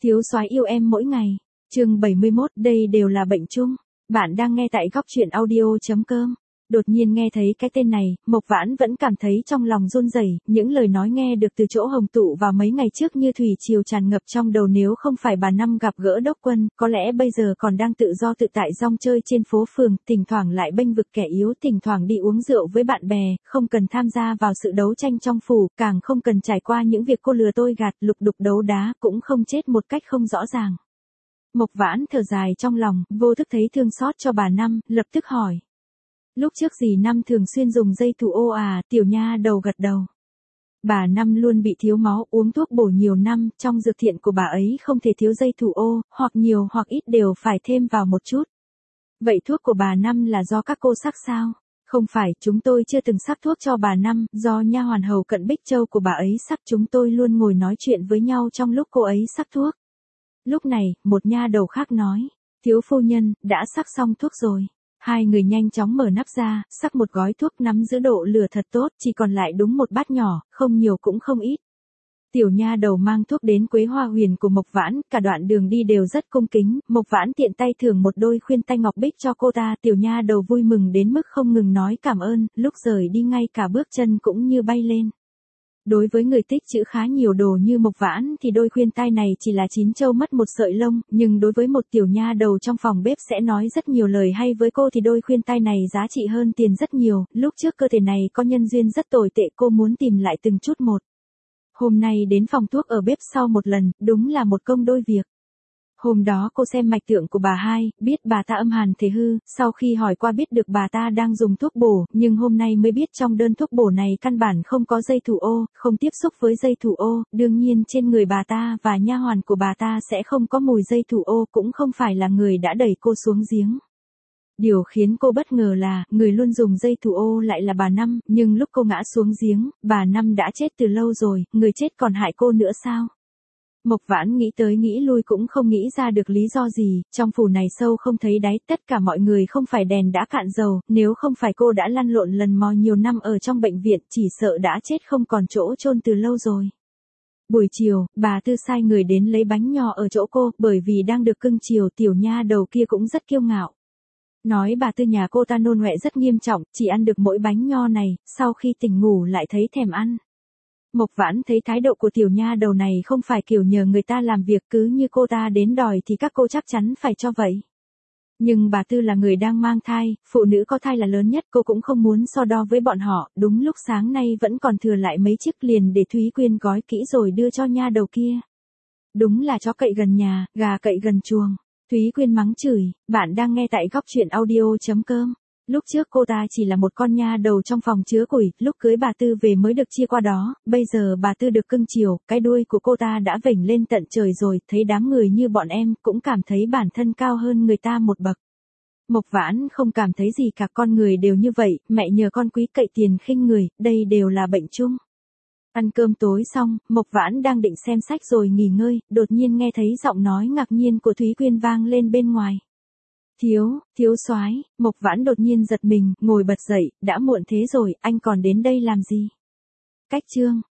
Thiếu soái yêu em mỗi ngày. Chương 71, đây đều là bệnh chung. Bạn đang nghe tại góc truyện audio.com. Đột nhiên nghe thấy cái tên này, Mộc Vãn vẫn cảm thấy trong lòng run rẩy, những lời nói nghe được từ chỗ Hồng Tụ vào mấy ngày trước như thủy triều tràn ngập trong đầu, nếu không phải bà Năm gặp gỡ Đốc Quân, có lẽ bây giờ còn đang tự do tự tại rong chơi trên phố phường, thỉnh thoảng lại bênh vực kẻ yếu, thỉnh thoảng đi uống rượu với bạn bè, không cần tham gia vào sự đấu tranh trong phủ, càng không cần trải qua những việc cô lừa tôi gạt, lục đục đấu đá, cũng không chết một cách không rõ ràng. Mộc Vãn thở dài trong lòng, vô thức thấy thương xót cho bà Năm, lập tức hỏi. Lúc trước dì Năm thường xuyên dùng dây thủ ô à? Tiểu nha đầu gật đầu. Bà Năm luôn bị thiếu máu, uống thuốc bổ nhiều năm, trong dược thiện của bà ấy không thể thiếu dây thủ ô, hoặc nhiều hoặc ít đều phải thêm vào một chút. Vậy thuốc của bà Năm là do các cô sắc sao? Không phải, chúng tôi chưa từng sắc thuốc cho bà Năm, do nha hoàn hầu cận Bích Châu của bà ấy sắc, chúng tôi luôn ngồi nói chuyện với nhau trong lúc cô ấy sắc thuốc. Lúc này, một nha đầu khác nói, thiếu phu nhân, đã sắc xong thuốc rồi. Hai người nhanh chóng mở nắp ra, sắc một gói thuốc, nắm giữ độ lửa thật tốt, chỉ còn lại đúng một bát nhỏ, không nhiều cũng không ít. Tiểu nha đầu mang thuốc đến Quế Hoa Huyền của Mộc Vãn, cả đoạn đường đi đều rất cung kính, Mộc Vãn tiện tay thưởng một đôi khuyên tai ngọc bích cho cô ta, tiểu nha đầu vui mừng đến mức không ngừng nói cảm ơn, lúc rời đi ngay cả bước chân cũng như bay lên. Đối với người tích trữ khá nhiều đồ như Mộc Vãn thì đôi khuyên tai này chỉ là chín châu mất một sợi lông, nhưng đối với một tiểu nha đầu trong phòng bếp sẽ nói rất nhiều lời hay với cô thì đôi khuyên tai này giá trị hơn tiền rất nhiều, lúc trước cơ thể này có nhân duyên rất tồi tệ, cô muốn tìm lại từng chút một. Hôm nay đến phòng thuốc ở bếp sau một lần, đúng là một công đôi việc. Hôm đó cô xem mạch tượng của bà hai, biết bà ta âm hàn thể hư, sau khi hỏi qua biết được bà ta đang dùng thuốc bổ, nhưng hôm nay mới biết trong đơn thuốc bổ này căn bản không có dây thủ ô, không tiếp xúc với dây thủ ô, đương nhiên trên người bà ta và nha hoàn của bà ta sẽ không có mùi dây thủ ô, cũng không phải là người đã đẩy cô xuống giếng. Điều khiến cô bất ngờ là, người luôn dùng dây thủ ô lại là bà Năm, nhưng lúc cô ngã xuống giếng, bà Năm đã chết từ lâu rồi, người chết còn hại cô nữa sao? Mộc Vãn nghĩ tới nghĩ lui cũng không nghĩ ra được lý do gì, trong phủ này sâu không thấy đáy, tất cả mọi người không phải đèn đã cạn dầu, nếu không phải cô đã lăn lộn lần mò nhiều năm ở trong bệnh viện, chỉ sợ đã chết không còn chỗ chôn từ lâu rồi. Buổi chiều, bà Tư sai người đến lấy bánh nho ở chỗ cô, bởi vì đang được cưng chiều, tiểu nha đầu kia cũng rất kiêu ngạo. Nói bà Tư nhà cô ta nôn ọe rất nghiêm trọng, chỉ ăn được mỗi bánh nho này, sau khi tỉnh ngủ lại thấy thèm ăn. Mộc Vãn thấy thái độ của tiểu nha đầu này không phải kiểu nhờ người ta làm việc, cứ như cô ta đến đòi thì các cô chắc chắn phải cho vậy. Nhưng bà Tư là người đang mang thai, phụ nữ có thai là lớn nhất, cô cũng không muốn so đo với bọn họ, đúng lúc sáng nay vẫn còn thừa lại mấy chiếc liền để Thúy Quyên gói kỹ rồi đưa cho nha đầu kia. Đúng là chó cậy gần nhà, gà cậy gần chuồng. Thúy Quyên mắng chửi, bạn đang nghe tại góc truyện audio.com. Lúc trước cô ta chỉ là một con nha đầu trong phòng chứa củi, lúc cưới bà Tư về mới được chia qua đó, bây giờ bà Tư được cưng chiều, cái đuôi của cô ta đã vểnh lên tận trời rồi, thấy đám người như bọn em cũng cảm thấy bản thân cao hơn người ta một bậc. Mộc Vãn không cảm thấy gì cả, con người đều như vậy, mẹ nhờ con quý cậy tiền khinh người, đây đều là bệnh chung. Ăn cơm tối xong, Mộc Vãn đang định xem sách rồi nghỉ ngơi, đột nhiên nghe thấy giọng nói ngạc nhiên của Thúy Quyên vang lên bên ngoài. Thiếu soái, Mộc Vãn đột nhiên giật mình, ngồi bật dậy, đã muộn thế rồi, anh còn đến đây làm gì? Cách chương.